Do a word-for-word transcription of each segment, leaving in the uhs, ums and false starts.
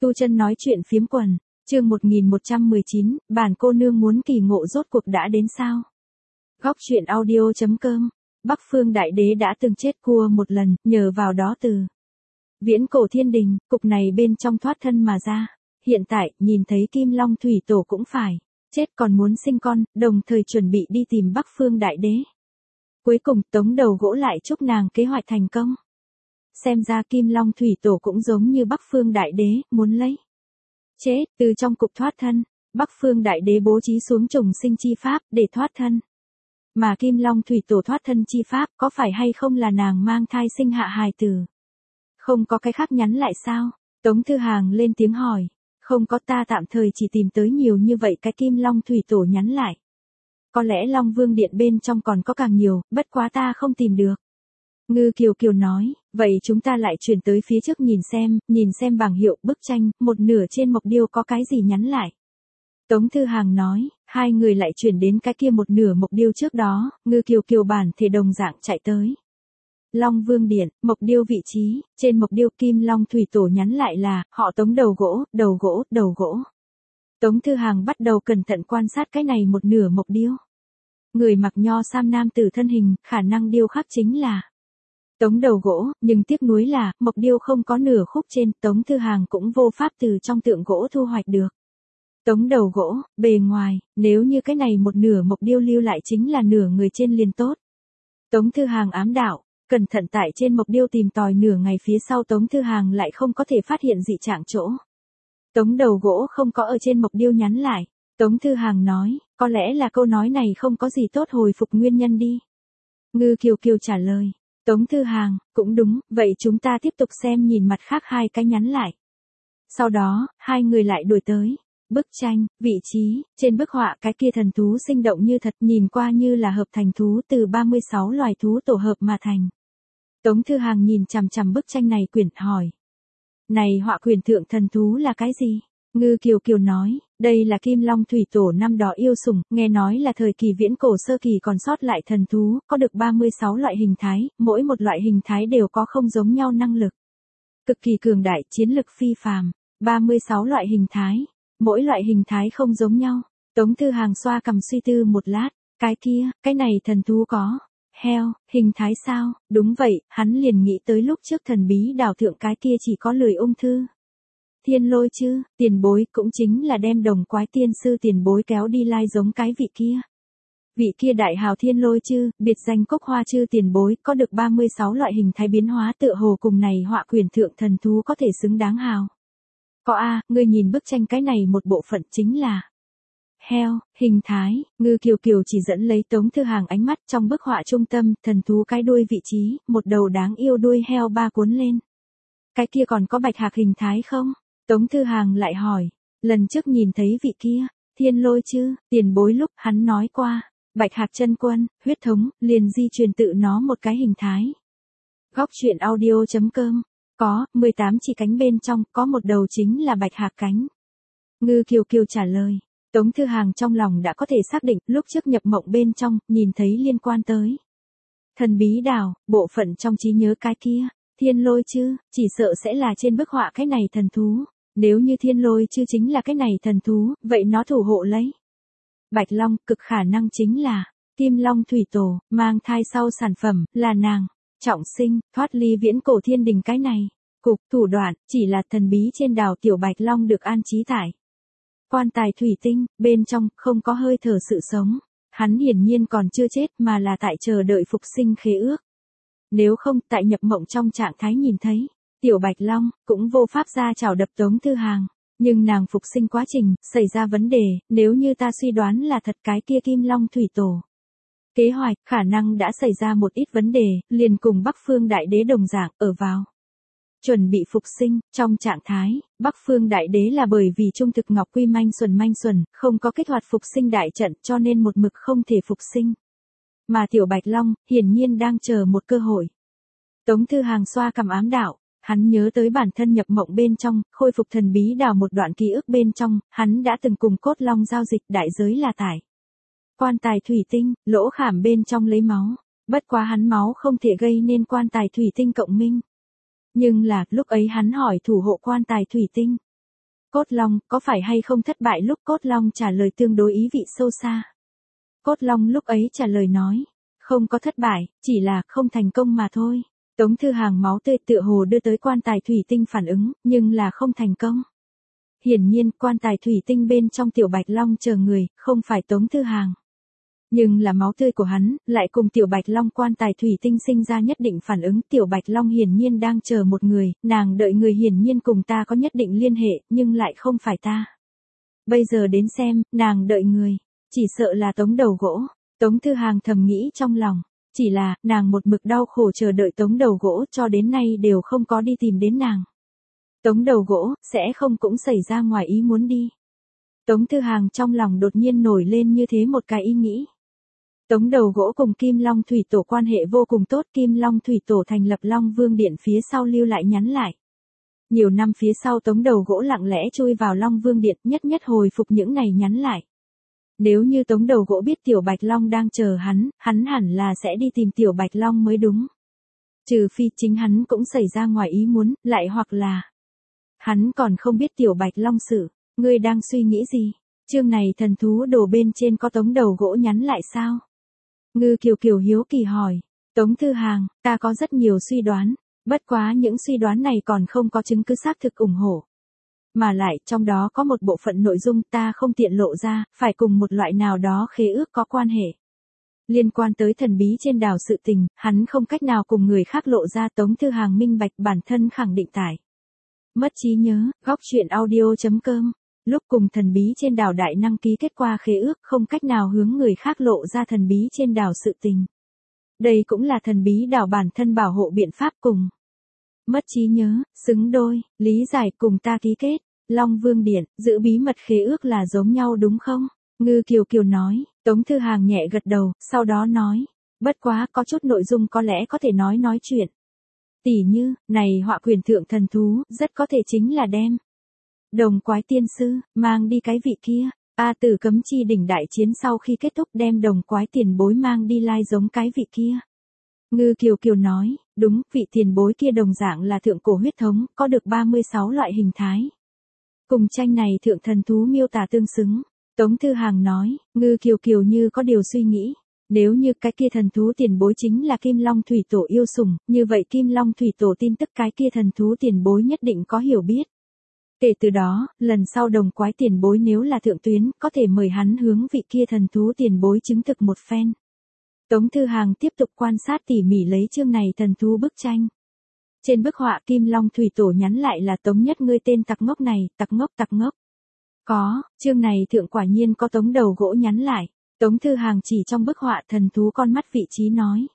Tu Chân nói chuyện phiếm quần, chương một nghìn một trăm mười chín, bản cô nương muốn kỳ ngộ rốt cuộc đã đến sao? Góc truyện audio chấm com, Bắc Phương Đại Đế đã từng chết cua một lần, nhờ vào đó từ viễn cổ thiên đình, cục này bên trong thoát thân mà ra. Hiện tại, nhìn thấy Kim Long Thủy Tổ cũng phải chết còn muốn sinh con, đồng thời chuẩn bị đi tìm Bắc Phương Đại Đế. Cuối cùng tống đầu gỗ lại chúc nàng kế hoạch thành công. Xem ra Kim Long Thủy Tổ cũng giống như Bắc Phương Đại Đế, muốn lấy chết từ trong cục thoát thân. Bắc Phương Đại Đế bố trí xuống trùng sinh chi pháp để thoát thân. Mà Kim Long Thủy Tổ thoát thân chi pháp có phải hay không là nàng mang thai sinh hạ hài tử? Không có cái khác nhắn lại sao? Tống Thư Hàng lên tiếng hỏi. Không có, ta tạm thời chỉ tìm tới nhiều như vậy cái Kim Long Thủy Tổ nhắn lại. Có lẽ Long Vương Điện bên trong còn có càng nhiều, bất quá ta không tìm được. Ngư Kiều Kiều nói, vậy chúng ta lại chuyển tới phía trước nhìn xem, nhìn xem bảng hiệu, bức tranh, một nửa trên mộc điêu có cái gì nhắn lại. Tống Thư Hàng nói, hai người lại chuyển đến cái kia một nửa mộc điêu trước đó, Ngư Kiều Kiều bản thể đồng dạng chạy tới. Long Vương Điện, mộc điêu vị trí, trên mộc điêu Kim Long Thủy Tổ nhắn lại là, họ Tống đầu gỗ, đầu gỗ, đầu gỗ. Tống Thư Hàng bắt đầu cẩn thận quan sát cái này một nửa mộc điêu. Người mặc nho sam nam tử thân hình, khả năng điêu khắc chính là Tống đầu gỗ, nhưng tiếc nuối là, mộc điêu không có nửa khúc trên, Tống Thư Hàng cũng vô pháp từ trong tượng gỗ thu hoạch được. Tống đầu gỗ, bề ngoài, nếu như cái này một nửa mộc điêu lưu lại chính là nửa người trên liền tốt. Tống Thư Hàng ám đạo, cẩn thận tại trên mộc điêu tìm tòi nửa ngày phía sau Tống Thư Hàng lại không có thể phát hiện dị trạng chỗ. Tống đầu gỗ không có ở trên mộc điêu nhắn lại. Tống Thư Hàng nói, có lẽ là câu nói này không có gì tốt hồi phục nguyên nhân đi. Ngư Kiều Kiều trả lời. Tống Thư Hàng, cũng đúng, vậy chúng ta tiếp tục xem nhìn mặt khác hai cái nhắn lại. Sau đó, hai người lại đuổi tới. Bức tranh, vị trí, trên bức họa cái kia thần thú sinh động như thật, nhìn qua như là hợp thành thú từ ba mươi sáu loài thú tổ hợp mà thành. Tống Thư Hàng nhìn chằm chằm bức tranh này quyển hỏi. Này họa quyển thượng thần thú là cái gì? Ngư Kiều Kiều nói, đây là Kim Long Thủy Tổ năm đó yêu sủng, nghe nói là thời kỳ viễn cổ sơ kỳ còn sót lại thần thú, có được ba mươi sáu loại hình thái, mỗi một loại hình thái đều có không giống nhau năng lực. Cực kỳ cường đại, chiến lực phi phàm, ba mươi sáu loại hình thái, mỗi loại hình thái không giống nhau. Tống Thư Hàng xoa cằm suy tư một lát, cái kia, cái này thần thú có heo, hình thái sao? Đúng vậy, hắn liền nghĩ tới lúc trước thần bí đảo thượng cái kia chỉ có lười ung thư. Thiên Lôi Chư, tiền bối cũng chính là đem Đồng Quái tiên sư tiền bối kéo đi lai giống cái vị kia. Vị kia đại hào Thiên Lôi Chư, biệt danh Cốc Hoa Chư tiền bối, có được ba mươi sáu loại hình thái biến hóa tựa hồ cùng này họa quyển thượng thần thú có thể xứng đáng hào. Có a, ngươi nhìn bức tranh cái này một bộ phận chính là heo, hình thái. Ngư Kiều Kiều chỉ dẫn lấy Tống Thư Hàng ánh mắt trong bức họa trung tâm, thần thú cái đuôi vị trí, một đầu đáng yêu đuôi heo ba cuốn lên. Cái kia còn có bạch hạc hình thái không? Tống Thư Hàng lại hỏi, lần trước nhìn thấy vị kia, Thiên Lôi Chư, tiền bối lúc hắn nói qua, bạch hạc chân quân, huyết thống, liền di truyền tự nó một cái hình thái. Góc truyện audio chấm com, có, mười tám chỉ cánh bên trong, có một đầu chính là bạch hạc cánh. Ngư Kiều Kiều trả lời, Tống Thư Hàng trong lòng đã có thể xác định, lúc trước nhập mộng bên trong, nhìn thấy liên quan tới thần bí đảo, bộ phận trong trí nhớ cái kia. Thiên Lôi Chư, chỉ sợ sẽ là trên bức họa cái này thần thú. Nếu như Thiên Lôi Chư chính là cái này thần thú, vậy nó thủ hộ lấy Bạch Long, cực khả năng chính là Kim Long Thủy Tổ, mang thai sau sản phẩm, là nàng, trọng sinh, thoát ly viễn cổ thiên đình cái này. Cục, thủ đoạn, chỉ là thần bí trên đảo tiểu Bạch Long được an trí tại quan tài thủy tinh, bên trong, không có hơi thở sự sống. Hắn hiển nhiên còn chưa chết mà là tại chờ đợi phục sinh khế ước. Nếu không, tại nhập mộng trong trạng thái nhìn thấy, tiểu Bạch Long, cũng vô pháp ra chảo đập Tống Thư Hàng. Nhưng nàng phục sinh quá trình, xảy ra vấn đề, nếu như ta suy đoán là thật cái kia Kim Long Thủy Tổ. Kế hoạch, khả năng đã xảy ra một ít vấn đề, liền cùng Bắc Phương Đại Đế đồng dạng, ở vào chuẩn bị phục sinh, trong trạng thái, Bắc Phương Đại Đế là bởi vì trung thực Ngọc Quy manh xuẩn manh xuẩn, không có kích hoạt phục sinh đại trận cho nên một mực không thể phục sinh. Mà tiểu Bạch Long, hiển nhiên đang chờ một cơ hội. Tống Thư Hàng xoa cằm ám đạo, hắn nhớ tới bản thân nhập mộng bên trong, khôi phục thần bí đảo một đoạn ký ức bên trong, hắn đã từng cùng Cốt Long giao dịch đại giới là tải quan tài thủy tinh, lỗ khảm bên trong lấy máu, bất quá hắn máu không thể gây nên quan tài thủy tinh cộng minh. Nhưng là, lúc ấy hắn hỏi thủ hộ quan tài thủy tinh. Cốt Long, có phải hay không thất bại lúc Cốt Long trả lời tương đối ý vị sâu xa. Cốt Long lúc ấy trả lời nói, không có thất bại, chỉ là không thành công mà thôi. Tống Thư Hàng máu tươi tựa hồ đưa tới quan tài thủy tinh phản ứng, nhưng là không thành công. Hiển nhiên, quan tài thủy tinh bên trong Tiểu Bạch Long chờ người, không phải Tống Thư Hàng. Nhưng là máu tươi của hắn, lại cùng Tiểu Bạch Long quan tài thủy tinh sinh ra nhất định phản ứng. Tiểu Bạch Long hiển nhiên đang chờ một người, nàng đợi người hiển nhiên cùng ta có nhất định liên hệ, nhưng lại không phải ta. Bây giờ đến xem, nàng đợi người, chỉ sợ là Tống Đầu Gỗ. Tống Thư Hàng thầm nghĩ trong lòng, chỉ là, nàng một mực đau khổ chờ đợi Tống Đầu Gỗ cho đến nay đều không có đi tìm đến nàng. Tống Đầu Gỗ, sẽ không cũng xảy ra ngoài ý muốn đi. Tống Thư Hàng trong lòng đột nhiên nổi lên như thế một cái ý nghĩ. Tống Đầu Gỗ cùng Kim Long Thủy Tổ quan hệ vô cùng tốt, Kim Long Thủy Tổ thành lập Long Vương Điện phía sau lưu lại nhắn lại. Nhiều năm phía sau Tống Đầu Gỗ lặng lẽ chui vào Long Vương Điện, nhất nhất hồi phục những này nhắn lại. Nếu như Tống Đầu Gỗ biết Tiểu Bạch Long đang chờ hắn, hắn hẳn là sẽ đi tìm Tiểu Bạch Long mới đúng. Trừ phi chính hắn cũng xảy ra ngoài ý muốn, lại hoặc là hắn còn không biết Tiểu Bạch Long sự. Ngươi đang suy nghĩ gì? Chương này thần thú đồ bên trên có Tống Đầu Gỗ nhắn lại sao? Ngư Kiều Kiều hiếu kỳ hỏi. Tống Thư Hàng, ta có rất nhiều suy đoán, bất quá những suy đoán này còn không có chứng cứ xác thực ủng hộ. Mà lại, trong đó có một bộ phận nội dung ta không tiện lộ ra, phải cùng một loại nào đó khế ước có quan hệ. Liên quan tới thần bí trên đảo sự tình, hắn không cách nào cùng người khác lộ ra. Tống Thư Hàng minh bạch bản thân khẳng định tải. Mất trí nhớ, góc truyện audio chấm com. Lúc cùng thần bí trên đảo đại năng ký kết qua khế ước không cách nào hướng người khác lộ ra thần bí trên đảo sự tình. Đây cũng là thần bí đảo bản thân bảo hộ biện pháp cùng. Mất trí nhớ, xứng đôi, lý giải cùng ta ký kết. Long Vương Điện, giữ bí mật khế ước là giống nhau đúng không? Ngư Kiều Kiều nói. Tống Thư Hàng nhẹ gật đầu, sau đó nói. Bất quá có chút nội dung có lẽ có thể nói nói chuyện. Tỉ như, này họa quyền thượng thần thú, rất có thể chính là đem Đồng Quái Tiên Sư, mang đi cái vị kia. A Tử Cấm Chi đỉnh đại chiến sau khi kết thúc đem Đồng Quái tiền bối mang đi lai giống cái vị kia. Ngư Kiều Kiều nói, đúng, vị tiền bối kia đồng dạng là thượng cổ huyết thống, có được ba mươi sáu loại hình thái. Cùng tranh này thượng thần thú miêu tả tương xứng. Tống Thư Hàng nói, Ngư Kiều Kiều như có điều suy nghĩ. Nếu như cái kia thần thú tiền bối chính là Kim Long Thủy Tổ yêu sủng, như vậy Kim Long Thủy Tổ tin tức cái kia thần thú tiền bối nhất định có hiểu biết. Kể từ đó, lần sau Đồng Quái tiền bối nếu là thượng tuyến, có thể mời hắn hướng vị kia thần thú tiền bối chứng thực một phen. Tống Thư Hàng tiếp tục quan sát tỉ mỉ lấy chương này thần thú bức tranh. Trên bức họa Kim Long Thủy Tổ nhắn lại là Tống Nhất ngươi tên tặc ngốc này, tặc ngốc tặc ngốc. Có, chương này thượng quả nhiên có Tống Đầu Gỗ nhắn lại. Tống Thư Hàng chỉ trong bức họa thần thú con mắt vị trí nói.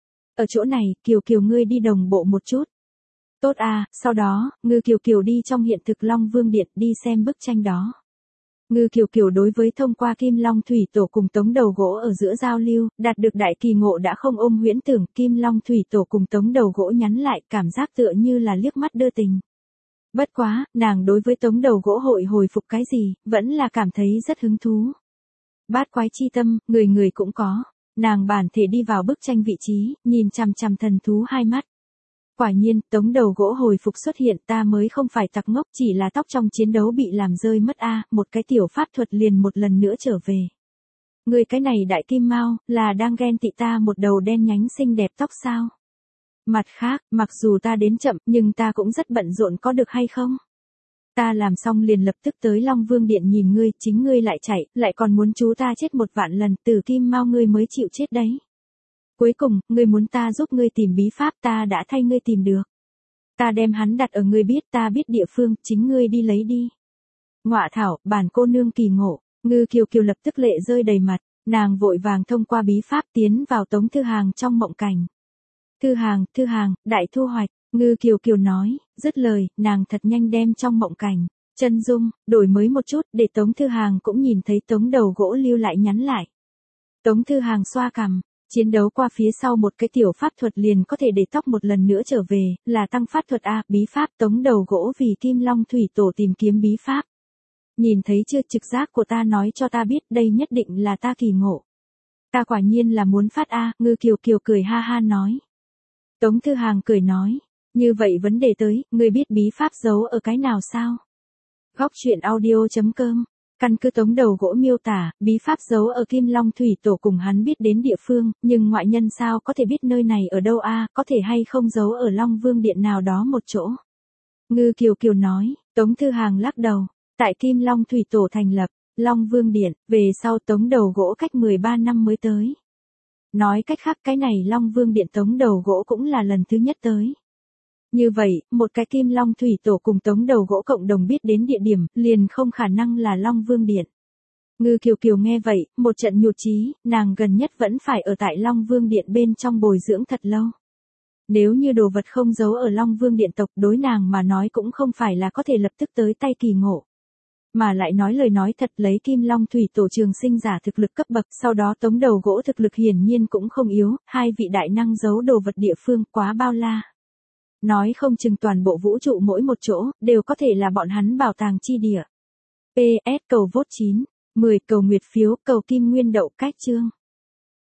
Ở chỗ này, Kiều Kiều ngươi đi đồng bộ một chút. Tốt à, sau đó, Ngư Kiều Kiều đi trong hiện thực Long Vương Điện đi xem bức tranh đó. Ngư Kiều Kiều đối với thông qua Kim Long Thủy Tổ cùng Tống Đầu Gỗ ở giữa giao lưu, đạt được đại kỳ ngộ đã không ôm huyễn tưởng. Kim Long Thủy Tổ cùng Tống Đầu Gỗ nhắn lại cảm giác tựa như là liếc mắt đưa tình. Bất quá, nàng đối với Tống Đầu Gỗ hội hồi phục cái gì, vẫn là cảm thấy rất hứng thú. Bát quái chi tâm, người người cũng có. Nàng bản thể đi vào bức tranh vị trí, nhìn chằm chằm thần thú hai mắt. Quả nhiên, Tống Đầu Gỗ hồi phục xuất hiện, ta mới không phải tặc ngốc, chỉ là tóc trong chiến đấu bị làm rơi mất a, một cái tiểu pháp thuật liền một lần nữa trở về. Người cái này đại kim mao, là đang ghen tị ta một đầu đen nhánh xinh đẹp tóc sao? Mặt khác, mặc dù ta đến chậm, nhưng ta cũng rất bận rộn có được hay không? Ta làm xong liền lập tức tới Long Vương Điện nhìn ngươi, chính ngươi lại chạy, lại còn muốn chú ta chết một vạn lần, từ kim mao ngươi mới chịu chết đấy. Cuối cùng, ngươi muốn ta giúp ngươi tìm bí pháp, ta đã thay ngươi tìm được. Ta đem hắn đặt ở ngươi biết, ta biết địa phương, chính ngươi đi lấy đi. Ngọa thảo, bản cô nương kỳ ngộ. Ngư Kiều Kiều lập tức lệ rơi đầy mặt, nàng vội vàng thông qua bí pháp tiến vào Tống Thư Hàng trong mộng cảnh. Thư Hàng, Thư Hàng, đại thu hoạch. Ngư Kiều Kiều nói, dứt lời, nàng thật nhanh đem trong mộng cảnh, chân dung, đổi mới một chút, để Tống Thư Hàng cũng nhìn thấy Tống Đầu Gỗ lưu lại nhắn lại. Tống Thư Hàng xoa cằm, chiến đấu qua phía sau một cái tiểu pháp thuật liền có thể để tóc một lần nữa trở về, là tăng pháp thuật A, bí pháp Tống Đầu Gỗ vì Kim Long Thủy Tổ tìm kiếm bí pháp. Nhìn thấy chưa, trực giác của ta nói cho ta biết đây nhất định là ta kỳ ngộ. Ta quả nhiên là muốn phát A, Ngư Kiều Kiều cười ha ha nói. Tống Thư Hàng cười nói. Như vậy vấn đề tới, ngươi biết bí pháp giấu ở cái nào sao? Góc truyện audio.com. Căn cứ tống đầu gỗ miêu tả, bí pháp giấu ở Kim Long Thủy Tổ cùng hắn biết đến địa phương, nhưng ngoại nhân sao có thể biết nơi này ở đâu a, có thể hay không giấu ở Long Vương Điện nào đó một chỗ. Ngư Kiều Kiều nói, Tống Thư Hàng lắc đầu, tại Kim Long Thủy Tổ thành lập, Long Vương Điện, về sau tống đầu gỗ cách mười ba năm mới tới. Nói cách khác cái này Long Vương Điện tống đầu gỗ cũng là lần thứ nhất tới. Như vậy, một cái Kim Long Thủy Tổ cùng tống đầu gỗ cộng đồng biết đến địa điểm, liền không khả năng là Long Vương Điện. Ngư Kiều Kiều nghe vậy, một trận nhụt chí, nàng gần nhất vẫn phải ở tại Long Vương Điện bên trong bồi dưỡng thật lâu. Nếu như đồ vật không giấu ở Long Vương Điện tộc đối nàng mà nói cũng không phải là có thể lập tức tới tay kỳ ngộ. Mà lại nói lời nói thật lấy Kim Long Thủy Tổ trường sinh giả thực lực cấp bậc, sau đó tống đầu gỗ thực lực hiển nhiên cũng không yếu, hai vị đại năng giấu đồ vật địa phương quá bao la. Nói không chừng toàn bộ vũ trụ mỗi một chỗ, đều có thể là bọn hắn bảo tàng chi địa. pê ét cầu vote chín, mười cầu nguyệt phiếu, cầu kim nguyên đậu cách chương.